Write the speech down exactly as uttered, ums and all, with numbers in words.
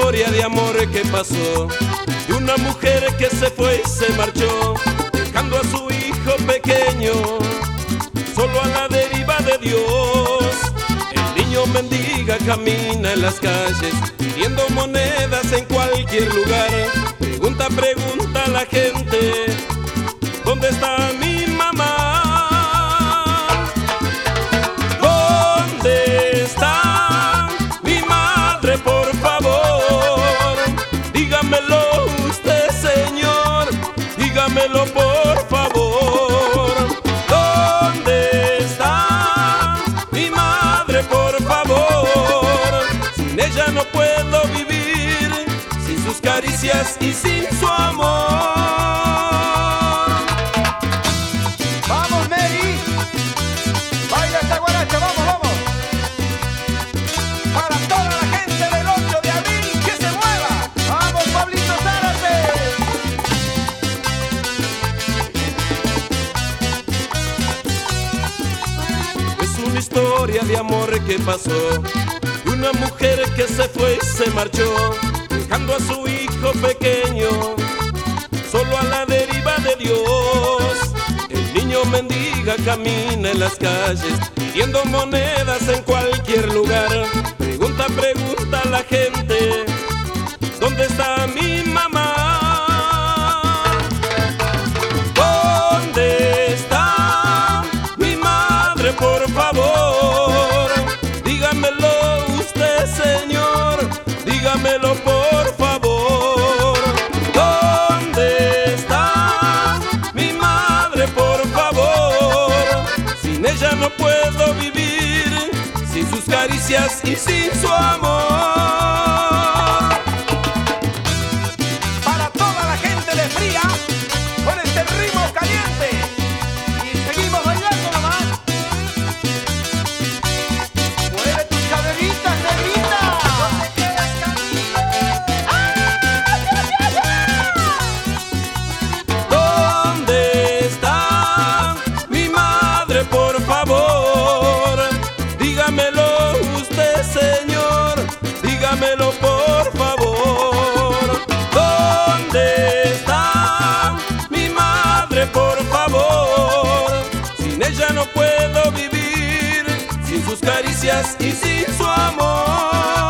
historia de amor que pasó, de una mujer que se fue y se marchó, dejando a su hijo pequeño solo a la deriva de Dios. El niño mendiga, camina en las calles pidiendo monedas en cualquier lugar. Pregunta, pregunta a la gente, ¿dónde está mi mamá? ¿Dónde está mi madre, por favor? Dígamelo usted, señor, dígamelo por favor. ¿Dónde está mi madre, por favor? Sin ella no puedo vivir, sin sus caricias y sin su amor. ¡Vamos, Mary! ¡Baila esta guaracha! ¡Vamos, vamos! Para toda la gente del ocho de abril, ¡que se mueva! ¡Vamos, Pablito Zárate! Es una historia de amor que pasó, de una mujer que se fue y se marchó, dejando a su hijo pequeño solo a la deriva de Dios. El niño mendiga, camina en las calles pidiendo monedas en cualquier lugar. Pregunta, pregunta a la gente, ¿dónde está mi mamá? ¿Dónde está mi madre, por favor? Dígamelo usted, señor, dígamelo por favor. ¿Dónde está mi madre, por favor? Sin ella no puedo vivir, sin sus caricias y sin su amor. Para toda la gente de Fría, con este ritmo caliente. Y seguimos bailando nomás. ¡Mueve tus caderitas, negrita! ¿Dónde quedas, ¿Dónde está mi madre, por favor? Dígamelo usted, señor, dígamelo por favor. ¿Dónde está mi madre, por favor? Sin ella no puedo vivir, sin sus caricias y sin su amor.